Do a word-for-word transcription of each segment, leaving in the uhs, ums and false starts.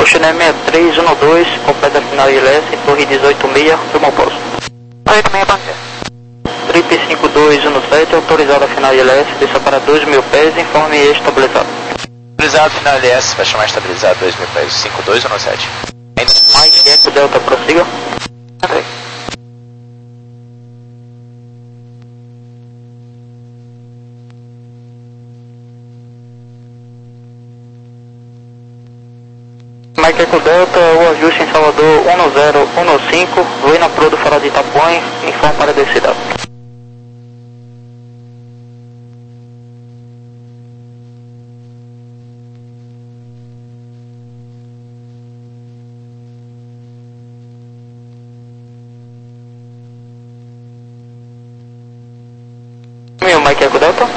Oceaner sessenta e três doze, completa a final I L S, torre dezoito seis, rumo ao posto. oito seis, bom dia. Trip cinco dois um sete, autorizado a final I L S, desça para dois mil pés, informe estabilizado. Estabilizado, final I L S, vai chamar estabilizado dois mil pés, cinco dois um sete. Mike Eco Delta, prossiga. Andrei. Mike Eco Delta, o ajuste em Salvador um zero um cinco, Luína Pro do Farol de Itapuã, informe para a descida. Meu Mike Eco Delta.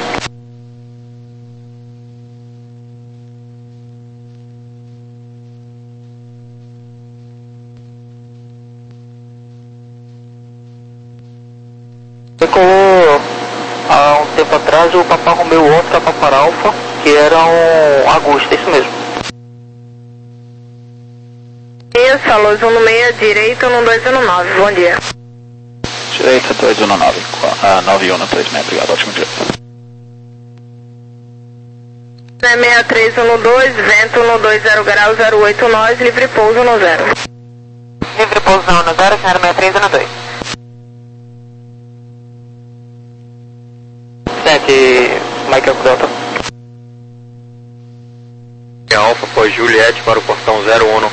Decolou há um tempo atrás o Papa Romeo Oscar Papa Alpha, que era um Augusta, isso mesmo. Isso, Luz um seis, direito um dois um nove, bom dia. Direita dois um nove, ah, nove um três seis, obrigado, ótimo dia. sessenta e três um dois, vento um dois zero grau zero oito nós, livre pouso no zero. Livre pouso no zero, senhora sessenta e três um dois. Sente, Mike Eco Delta. Alfa pós Juliette para o portão zero um.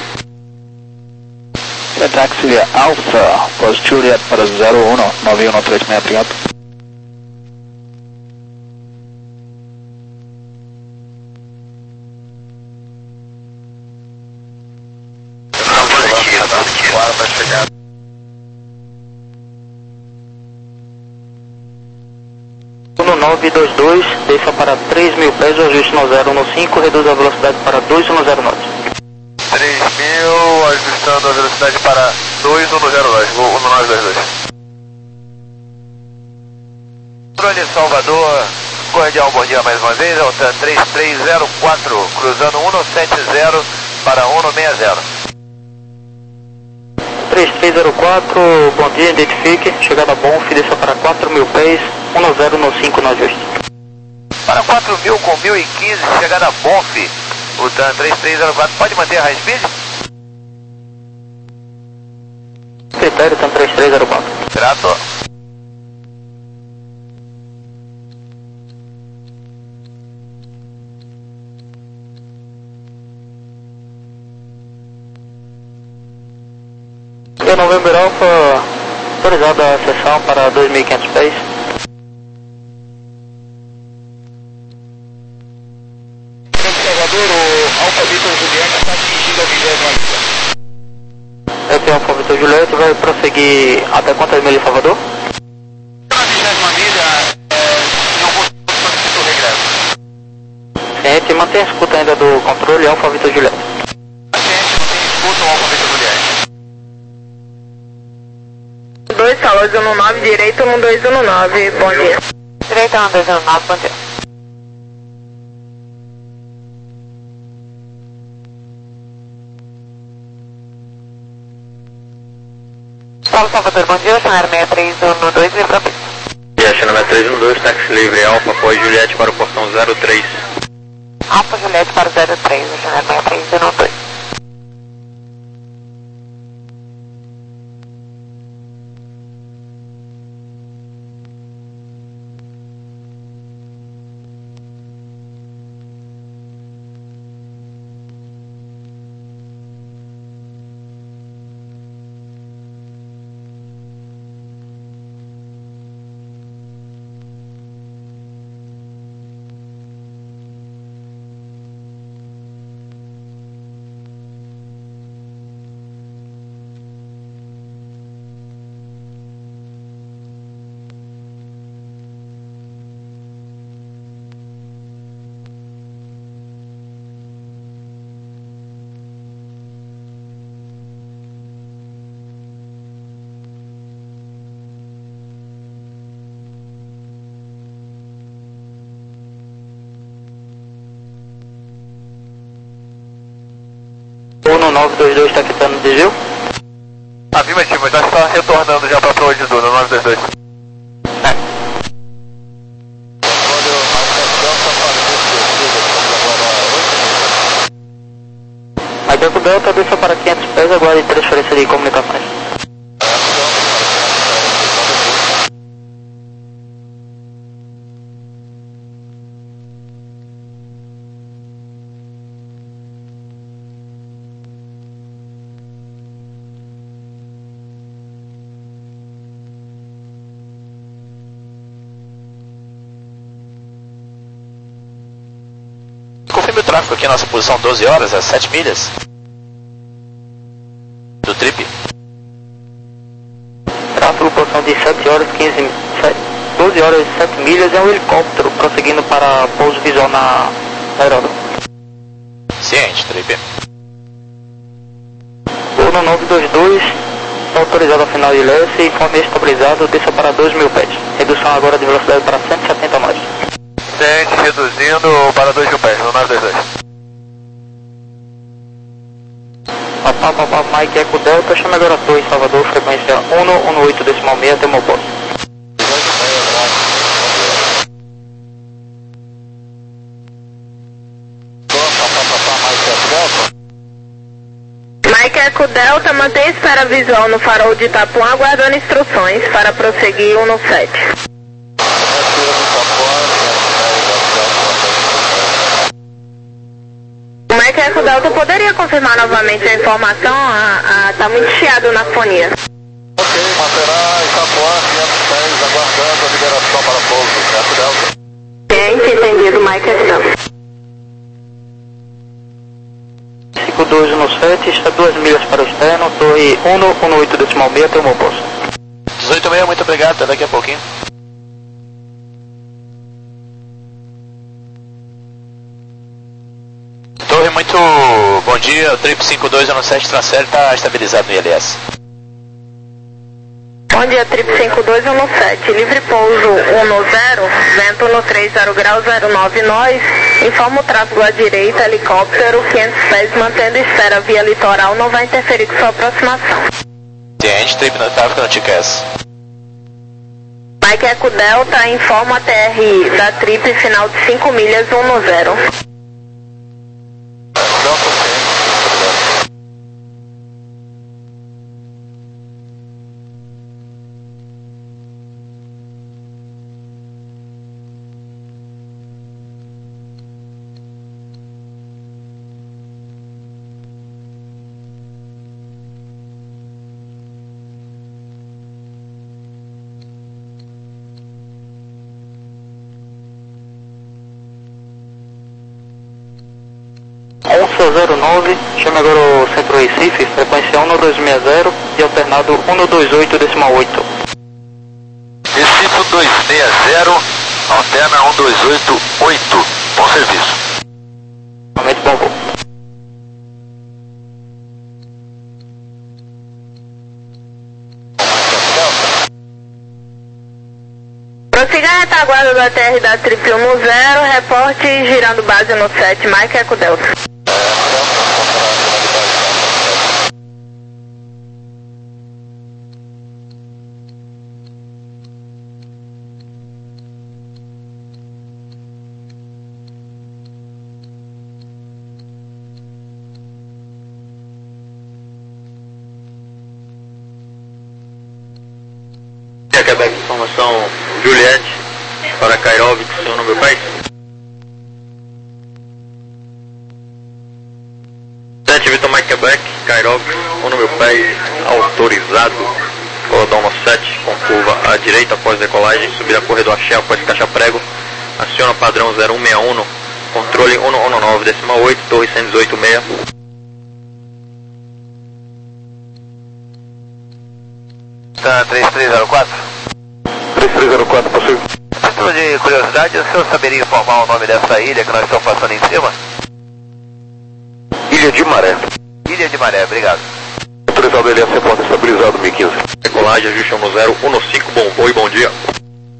Taxi Alpha, pós Juliet para zero um, nove um três seis, obrigado. Vai chegar. um nove dois dois, desça para três mil pés, o ajuste no zero um cinco, reduz a velocidade para dois um zero knots. três mil, ajustando a velocidade para dois um zero dois, um nove dois dois. Controle Salvador, cordial bom dia mais uma vez, Altan três três zero quatro, cruzando um sete zero para um seis zero. três três zero quatro, bom dia, identifique, chegada bom, desça para quatro mil pés, um zero um cinco no ajuste. Para quatro mil com mil e quinze, chegada Bonf, o TAN três três zero quatro, pode manter a high speed? Critério TAN três três zero quatro. Grato. E November Alpha, autorizada a sessão para dois mil e quinhentos pés. Salvador, o Alfa Vitor Juliette está atingindo a vigésima milha. Eu tenho Alfa Vitor Juliette, vai prosseguir até quantas milhas, Salvador? Na vigésima milha, é, em alguns pontos solicito o regresso. Ciente, mantém a escuta ainda do controle Alfa Vitor Juliette. A gente não tem escuta o Alfa Vitor Juliette. dois, Luz um nove, direito um dois um nove, bom dia. Direito um dois um nove, bom dia. Paulo Salvador, bom dia, Oceaner sessenta e três um dois, livre para pista. E a China sessenta e três um dois, táxi livre, Alfa após Juliette para o portão zero três. Alfa Juliette para zero três, Oceaner sessenta e três um dois. nove dois dois está quitando o desvio. Afirmativo, mas nós está retornando já para a proa de Duna, nove dois dois. É. Mike Delta, desça para quinhentos pés, aguarde transferência de comunicações. Confirme o tráfego aqui, nossa posição doze horas, às sete milhas. Do trip. Tráfego, posição de sete horas, quinze, doze horas e sete milhas, é um helicóptero prosseguindo para pouso visual na aeródromo. Ciente, trip. Voo no nove dois dois, está autorizado a final de L S, informe estabilizado, desça para dois mil pés. Redução agora de velocidade para cento e setenta nós. Ciente, reduzindo para dois mil pés, no nove dois dois. Papá, papá, Mike Eco Delta, chame agora a torre em Salvador, frequência um um oito decimal seis até o meu posto. Mike Eco Delta, mantém espera visual no farol de Itapuã, aguardando instruções para prosseguir um sete. Mike Eco Delta, poderia confirmar novamente a informação? Ah, ah, tá muito chiado na fonia. Ok, manterá Itapuã quinhentos pés, aguardando a liberação para pouso, Eco Delta. Ciente, entendido, Mike Eco Delta. cinco dois um sete, está duas milhas para o externo, torre um um oito decimal seis até o meu posto. dezoito seis, muito obrigado, até daqui a pouquinho. Torre, muito bom dia, o trip cinco dois um sete Transfer está estabilizado no I L S. Bom dia, Trip cinco dois um sete, livre pouso um zero, vento no três zero grau zero nove nós, informa o tráfego à direita, helicóptero quinhentos pés, mantendo espera via litoral, não vai interferir com sua aproximação. Ciente, trip no tráfego no T C A S. Mike Eco Delta, informa a T R da Trip, final de cinco milhas um zero. onze zero nove, chame agora o Centro Recife, frequência um dois seis zero e alternado um dois oito decimal oito. Recife um dois seis zero, alterna um dois oito oito, bom serviço. Realmente bom voo. Prossiga a retaguarda da T R da Trip um zero, reporte girando base no sete, Mike Eco Delta. Quebec, informação Juliette para Kairovic, seu nome do país. sete Vitor Mike Quebec, Kairovic, o número país autorizado. Colodoma sete, com curva à direita após decolagem, subida corredor Axé após caixa prego. Aciona padrão zero um seis um, controle um um nove decimal oito, torre cento e dezoito seis. Tá três três zero quatro? três três zero quatro, possível. Título de curiosidade, o senhor saberia informar o nome dessa ilha que nós estamos passando em cima? Ilha de Maré. Ilha de Maré, obrigado. Autorizado L S, porta estabilizado mil e quinze. Decolagem, ajuste um zero um cinco, bom voo e bom dia.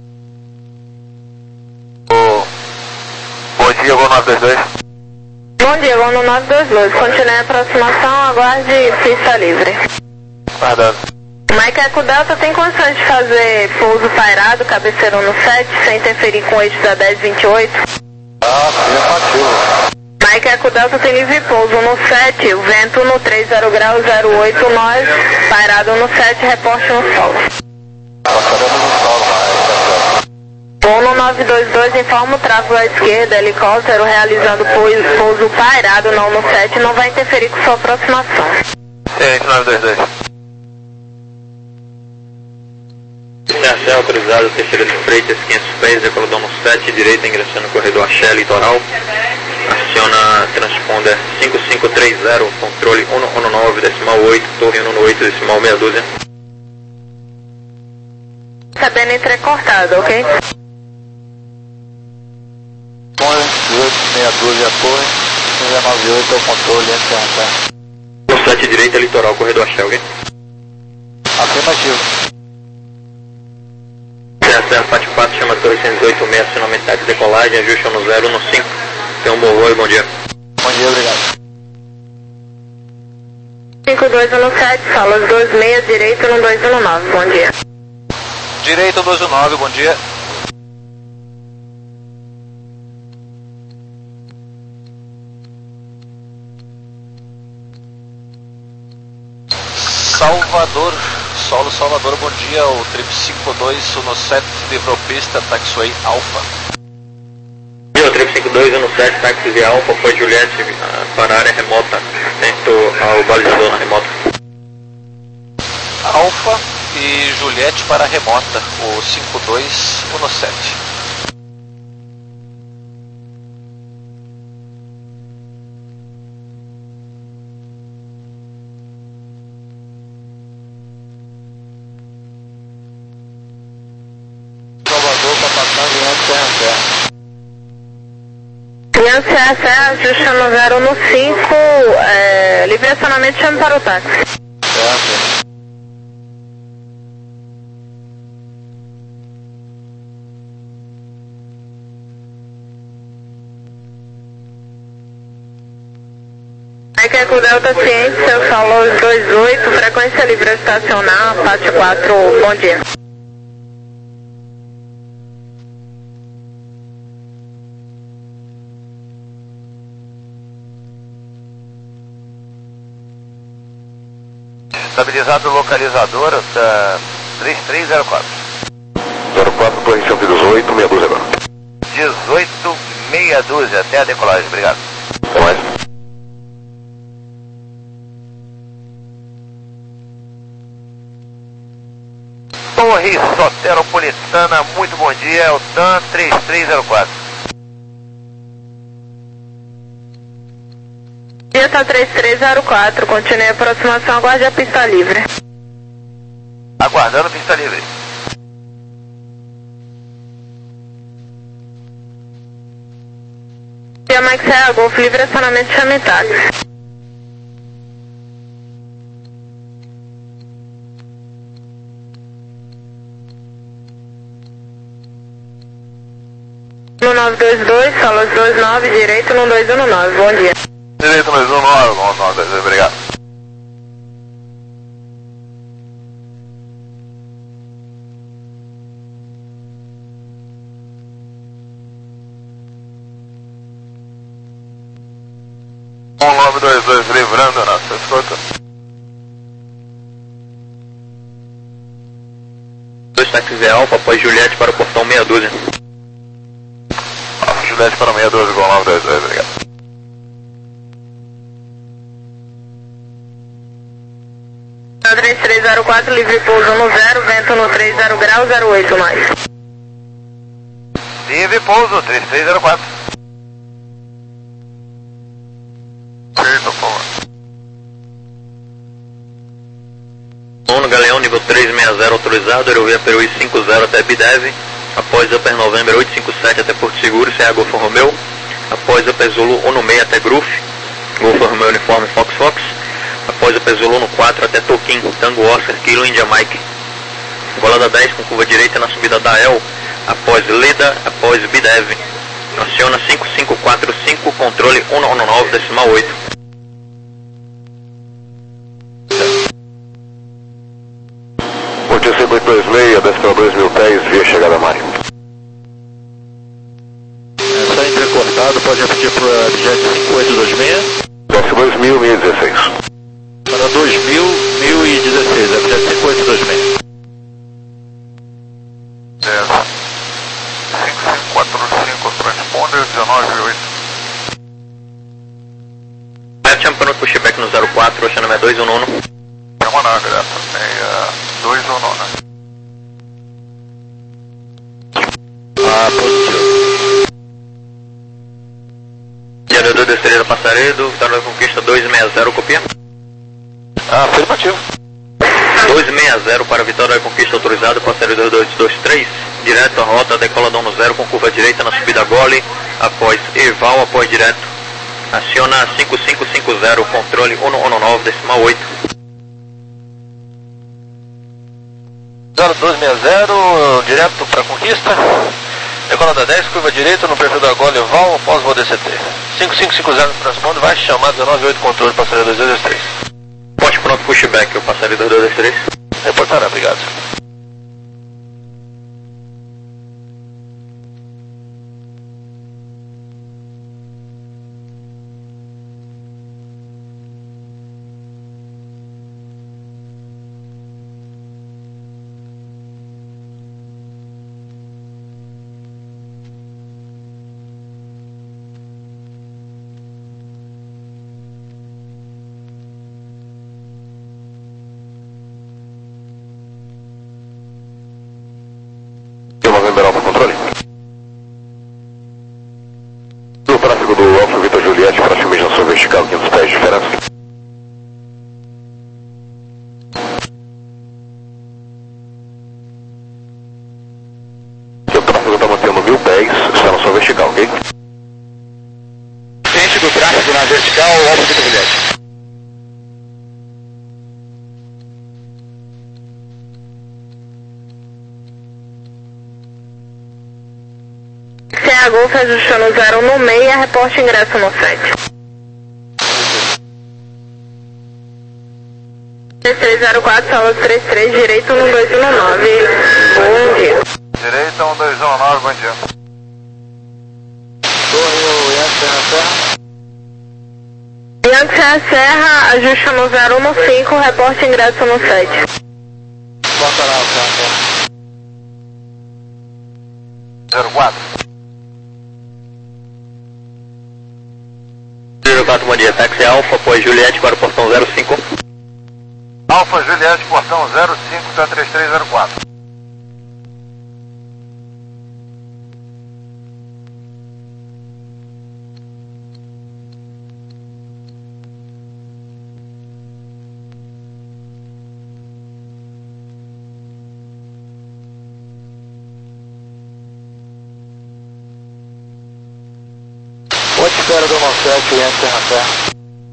Oh, bom dia, voo nove dois dois. Bom Bom dia, vou no nove dois dois. Continue a aproximação, aguarde pista livre. Guardando. Mike Eco Delta tem condições de fazer pouso pairado, cabeceiro no sete, sem interferir com o eixo da dez vinte e oito? Ah, sim, afirmativo. Mike Eco Delta tem livre pouso no sete, o vento no trinta graus zero oito nós, pairado no sete, reporte no solo. Passaremos no solo, mas... Voo no nove dois dois, informa o tráfego à esquerda, helicóptero realizando pouso, pouso pairado, não no sete, não vai interferir com sua aproximação. Sim, nove dois dois. C A autorizado, Teixeira de Freitas, quinhentos pés, decolador no sete, direita, ingressando no corredor Axé, litoral. Aciona transponder cinco cinco três zero, controle um um nove, decimal oito, torre um oito, decimal meia dúzia. Sabendo entrecortado, ok? Torre, dezoito, meia dúzia, torre, dezenove oito é o controle, entra, No sete, direita, litoral, corredor Axé, ok? afirmativo. C A Serra Pátio quatro, chama Torre cento e oito seis, acionamento de decolagem, ajuste no zero no cinco. Tenha um bom voo e bom dia. Bom dia, obrigado. cinco dois um sete, salas dois seis, direito no dois um nove, bom dia. Direito dois um nove, bom dia. Salvador, solo Salvador, bom dia, o trip cinco dois um sete, livrou pista, taxiway Alfa. O trip cinco dois um sete, táxi via Alfa, foi Juliette para a área remota, tentou ao balizador na remota. Alfa e Juliette para a remota, o cinco dois um sete. Criança C A Serra, ajusta no zero no cinco, é, livre acionamento, chame para o táxi. Certo. Mike Eco Delta ciente, seu solo dois oito, frequência livre a estacionar, pátio quatro, bom dia. Estabilizado o localizador, tá três três zero quatro. zero quatro, correção de dezoito, meia dúzia agora. dezoito, meia dúzia, até a decolagem, obrigado. Até mais. Torre Soteropolitana, muito bom dia, é o T A M três três zero quatro. Dia três três zero quatro, continue a aproximação, aguarde a pista livre. Aguardando pista livre. Dia Mike Serra, Golf livre acionamento, chame táxi. No nove dois dois, salas dois nove, direito no dois um nove, bom dia. Direito dois um nove, nove dois dois, obrigado. um nove dois dois, livrando a nossa escuta. Dois táxis é Alfa, após Juliette para o portão meia dúzia. Alfa Juliette para meia dúzia, igual nove dois dois, obrigado. três três zero quatro, livre pouso no zero, vento no trinta graus zero oito mais. Livre pouso, três três zero quatro. Certo, por favor. Nono Galeão, nível três seis zero autorizado, Aerovia Peruí cinco zero até Bidev, após Upper November oito cinco sete até Porto Seguro, C A Golfo Romeu, após Upper Zulu um seis até Gruf, Golfo Romeu Uniforme Fox Fox, após Upper Zulu no quatro até Toquim, Tango Oscar, Kilo India Mike, Golada dez com curva direita na subida da El, após Leda, após Bidev, Aciona cinco cinco quatro cinco, controle um um nove decimal oito. Ponte cinco oito dois seis, desce para dois mil pés, via chegada Mari. Está entrecortado, pode repetir para o objeto cinco oito dois seis. Desce dois mil, mil e dezesseis. Para dois mil, mil e dezesseis, objeto cinco oito dois seis. cinco cinco quatro cinco, transponder dezenove oito. Chama para o pushback no zero quatro, achando é dois um nono. Chama na graça, meia dois um nono. Ah, positivo. Gerador de Estrela Passaredo, Vitória da Conquista dois seis zero, copia. Ah, afirmativo. dois seis zero para Vitória da Conquista, autorizado, Passaredo dois dois três, direto à rota, decola dono zero com curva direita na subida Gole, após Eval, após direto. Aciona cinco cinco cinco zero, controle um um nove decimal oito. zero dois seis zero, direto para Conquista. Decola da dez, curva direita no perfil da Gole Val, após o D C T. cinco cinco cinco zero no transponder, vai chamar dezenove oito, controle, passageiro dois dois três. Ponte pronto, pushback, eu passaria dois dois três. Reportará, obrigado. Liberal para controle. No tráfego do Alfa Vitor Juliette, praticamente na sua vertical, quinhentos pés de diferença. O tráfego está mantendo mil pés, está na sua vertical, ok? Frente do tráfego na vertical, Alfa Vitor Juliette. C A Golf ajustando zero no meio, reporte ingresso no sete. três três zero quatro, sala três três, direito um dois um nove. Bom dia. Direita um dois um nove, bom dia. Torre Yankee Serra Serra. Yankee Serra Serra, ajusta no zero um cinco, reporte ingresso no sete. Portará o carro. zero quatro. zero quatro, bom dia, táxi Alfa, após Juliette para o portão zero cinco. Alfa Juliette, portão zero cinco, tá três três zero quatro. Ponte espera do nove sete, Yankee Serra Serra.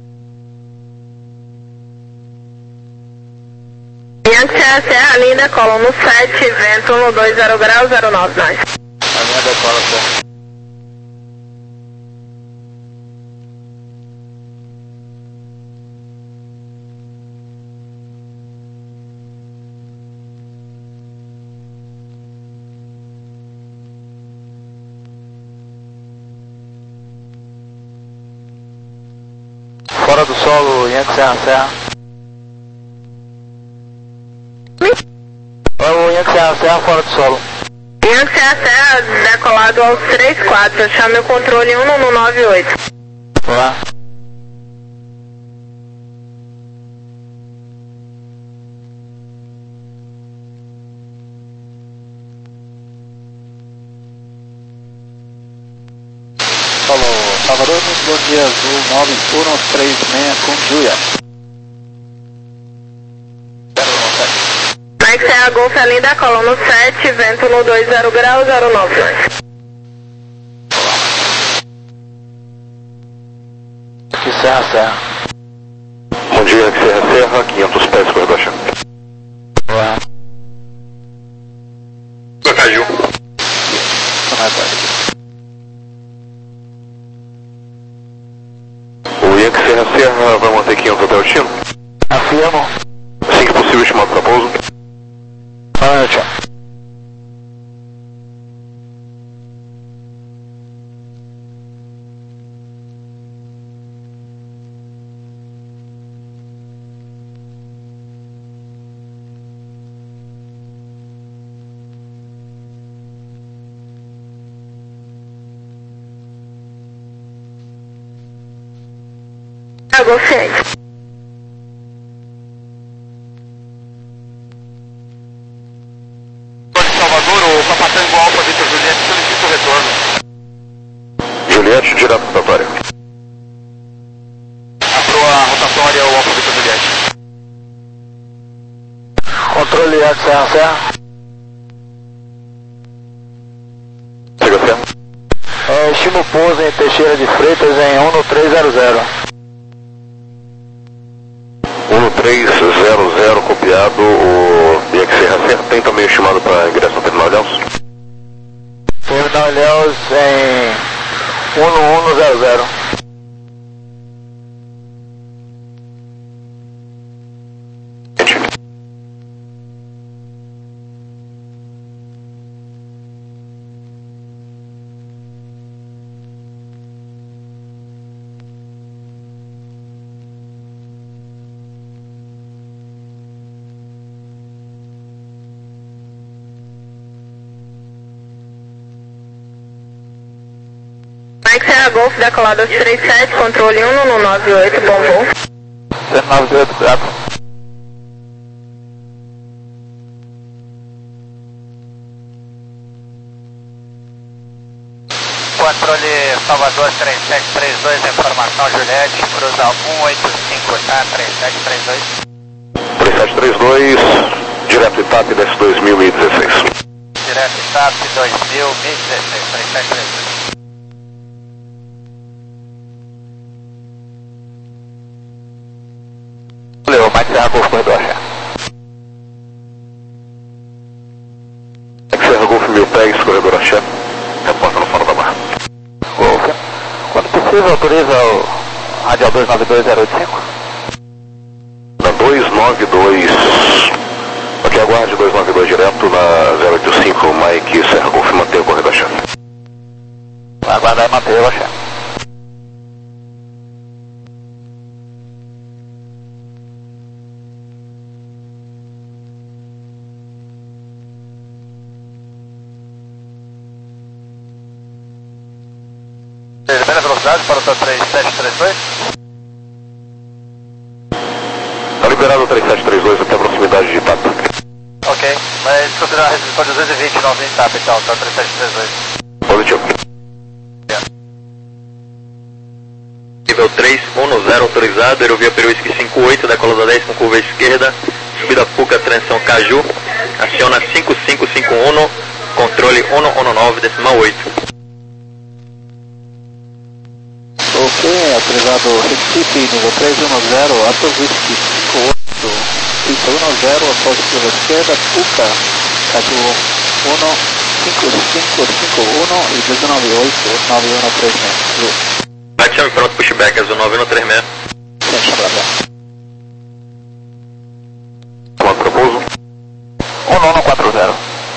Yankee Serra Serra, linha decola no sete, vento no dois zero grau, zero nove nove. A linha decola certo. Fora do solo, Yankee Serra Serra. O Yankee Serra Serra fora do solo. Yankee Serra Serra, decolado aos três quatro, chame o controle um um nove oito. Olá. Falou, Salvador, muito bom dia, Azul nove um três seis com Julia. Mike Serra Golf, a linha decola no sete, vento no dois zero grau, zero nove nove. Aqui Serra Serra. Bom dia, Serra Serra, quinhentos pés, corredor chão. Olá. Caju. Não é tarde. destino? Afirmo. Assim que possível, estimado para pouso. Boa noite. Golf ciente. Salvador, o Papatango Alfa Vitor Juliette solicita o retorno. Juliette, direto rotatória. Abriu a rotatória o Alfa Vitor Juliette. Controle Yacht Serra Serra. Siga Serra. É, estimo o pouso em Teixeira de Freitas em um no três zero zero. um no três zero zero copiado, o I X Serra Serra tem também estimado para ingresso no Terminal Ilhéus? Terminal Ilhéus em um no um no zero zero. Mike Serra Golf, decolado trinta e sete, controle um no nove oito, bom voo. cento e noventa e oito, quatro. Controle Salvador três sete três dois, informação Juliette, cruza um oito cinco, tá? três sete três dois. três sete três dois, direto I T A P, desce dois mil e dezesseis. Direto I T A P dois mil e dezesseis, três sete três dois. Valeu, Mike Serra Golf, corredor Axé. Mike Serra Golf mil pés, corredor Axé. Reporta no fora da barra. Golf. Quando possível, autoriza o radial dois nove dois zero oito cinco. Na dois nove dois, aqui aguarde dois nove dois direto na zero oito cinco, Mike Serra Golf, manter o corredor Axé. Vai aguardar e manter o Axé. Libera a velocidade para o seu três sete três dois. Está liberado o três sete três dois até a proximidade de I T A P. Ok, mas considerar a restrição de duzentos e vinte, não vem T A P, então, tá três sete três dois. Positivo. Nível três, um no zero autorizado, aerovia Peruísque cinco oito, decolada dez com curva esquerda, subida Puca, transição Caju, aciona cinco cinco cinco um, controle um um nove, decimal oito. Ok, autorizado Recife, nível três um zero, Atovisque cinco oito, pista um zero, após curva esquerda, Puca, Caju um cinco cinco cinco um e dezenove oito nove um três seis. Vai chame pronto, pushback, azul nove um três seis. Sem chamada. Tomado para pouso. um nove quatro zero.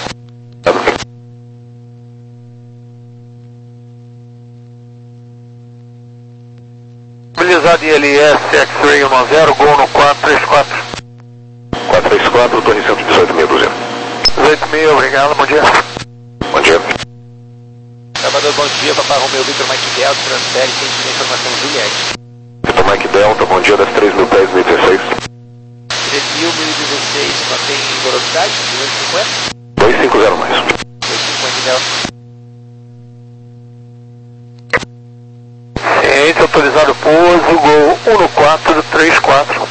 Mobilizado I L S X-Ray um zero, Gol no quatro três quatro. quatro três quatro, torre cento e dezoito mil duzentos. dezoito mil, obrigado, bom dia. Bom dia. Salvador, bom dia, Papai Romeu, Victor Mike Delta, transfere, tem de informação Juliette. Vitor Mike Delta, bom dia, das três mil pés, mil e dezesseis. três mil, mil e dezesseis, mantém velocidade, duzentos e cinquenta? dois cinco zero mais. dois cinquenta Delta. Ciente, autorizado pouso, Gol um no quatro três quatro.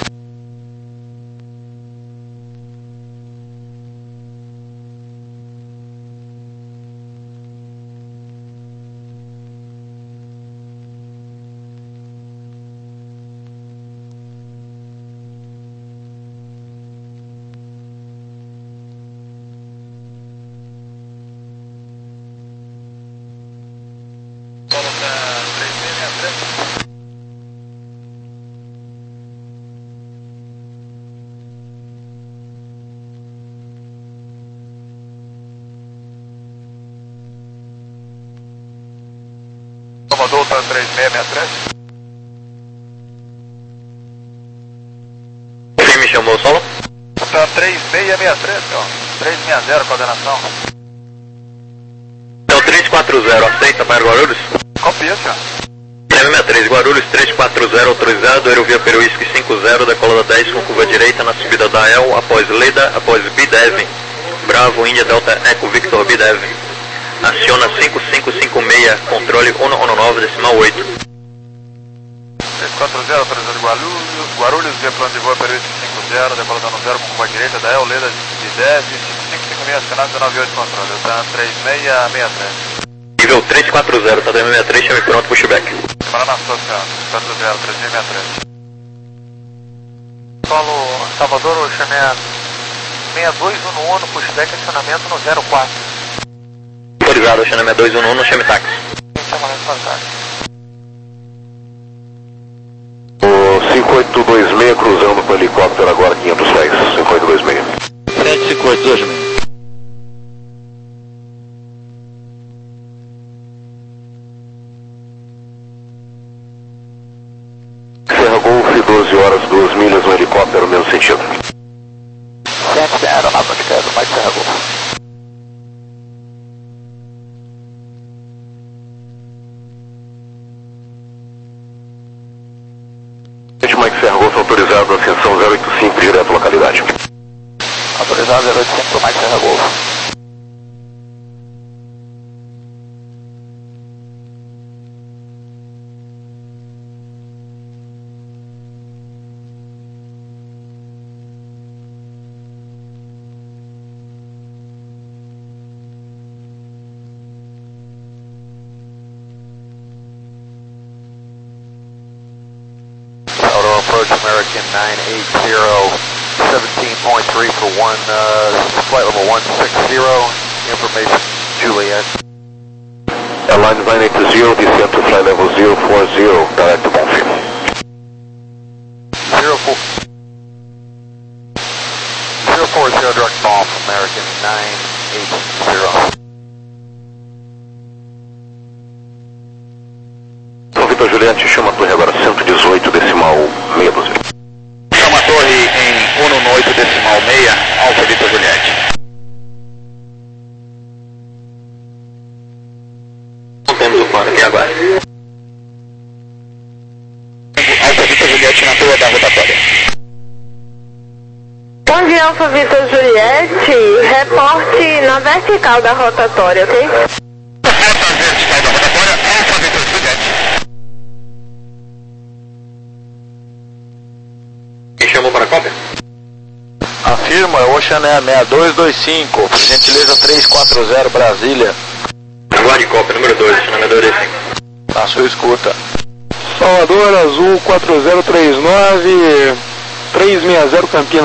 Salvador, tá três seis seis três. Quem me chamou, solo? Tá três seis seis três, ó. três seis zero, coordenação. Então três quatro zero, aceita para Guarulhos? Copia, senhor. três seis três, Guarulhos, três quatro zero, autorizado, Aerovia Peruísque cinco zero, decolada dez com curva direita na subida da E L, após Leda, após B D E V. Bravo, Índia, Delta, Eco, Victor, B D E V. Aciona cinco cinco cinco seis, controle um um nove, decimal oito. três quatro zero, autorizado Guarulhos, Guarulhos, via plano de voo Peruísque cinco zero, decolada no zero com curva direita da E L, Leda, B D E V, cinco cinco cinco seis, acionado dezenove oito, controle, Delta três seis seis três. Nível três quatro zero, tá três seis três, chame pronto, pushback. Paraná Social, três quatro zero, três seis seis três. Solo Salvador, Oxané seis dois um um, pushback, acionamento no zero quatro. Autorizado, Oxané seis dois um um, chame táxi. O cinco oito dois seis cruzando para o helicóptero agora quinhentos pés, cinco oito dois seis. sete cinco oito dois seis. Serra Golf, doze horas, duas milhas no helicóptero, mesmo sentido. sete zero, nova de casa, mais Serra Golf. Mike Serra Golf autorizado, ascensão zero oito cinco, direto localidade. Autorizado zero oito cinco para Mike Serra Golf. Approach American nine eight zero, seventeen point three for one, uh, flight level one six zero, information Juliet. Airline nine eight zero, descent to flight level zero four zero, direct to Bonfim. zero four zero four zero, direct Bonf, American nine eight zero. Então, Vitor Juliette, chama a torre agora cento e dezoito, decimal meia dúzia. Chama a torre em um um oito, decimal seis, Alfa Vitor Juliette. Não temos o plano aqui agora. Alfa Vitor Juliette na torre da rotatória. Bom dia, Alfa Vitor Juliette. Reporte na vertical da rotatória, ok? Rota vertical da rotatória, Alfa Vitor Juliette. Quem chamou para a cópia? Afirma, Oxané seis dois dois cinco, por gentileza três quatro zero, Brasília. Aguarde cópia, número dois, Oxané seis dois dois cinco. Na sua escuta. Salvador Azul quatro zero três nove, três seis zero Campinas.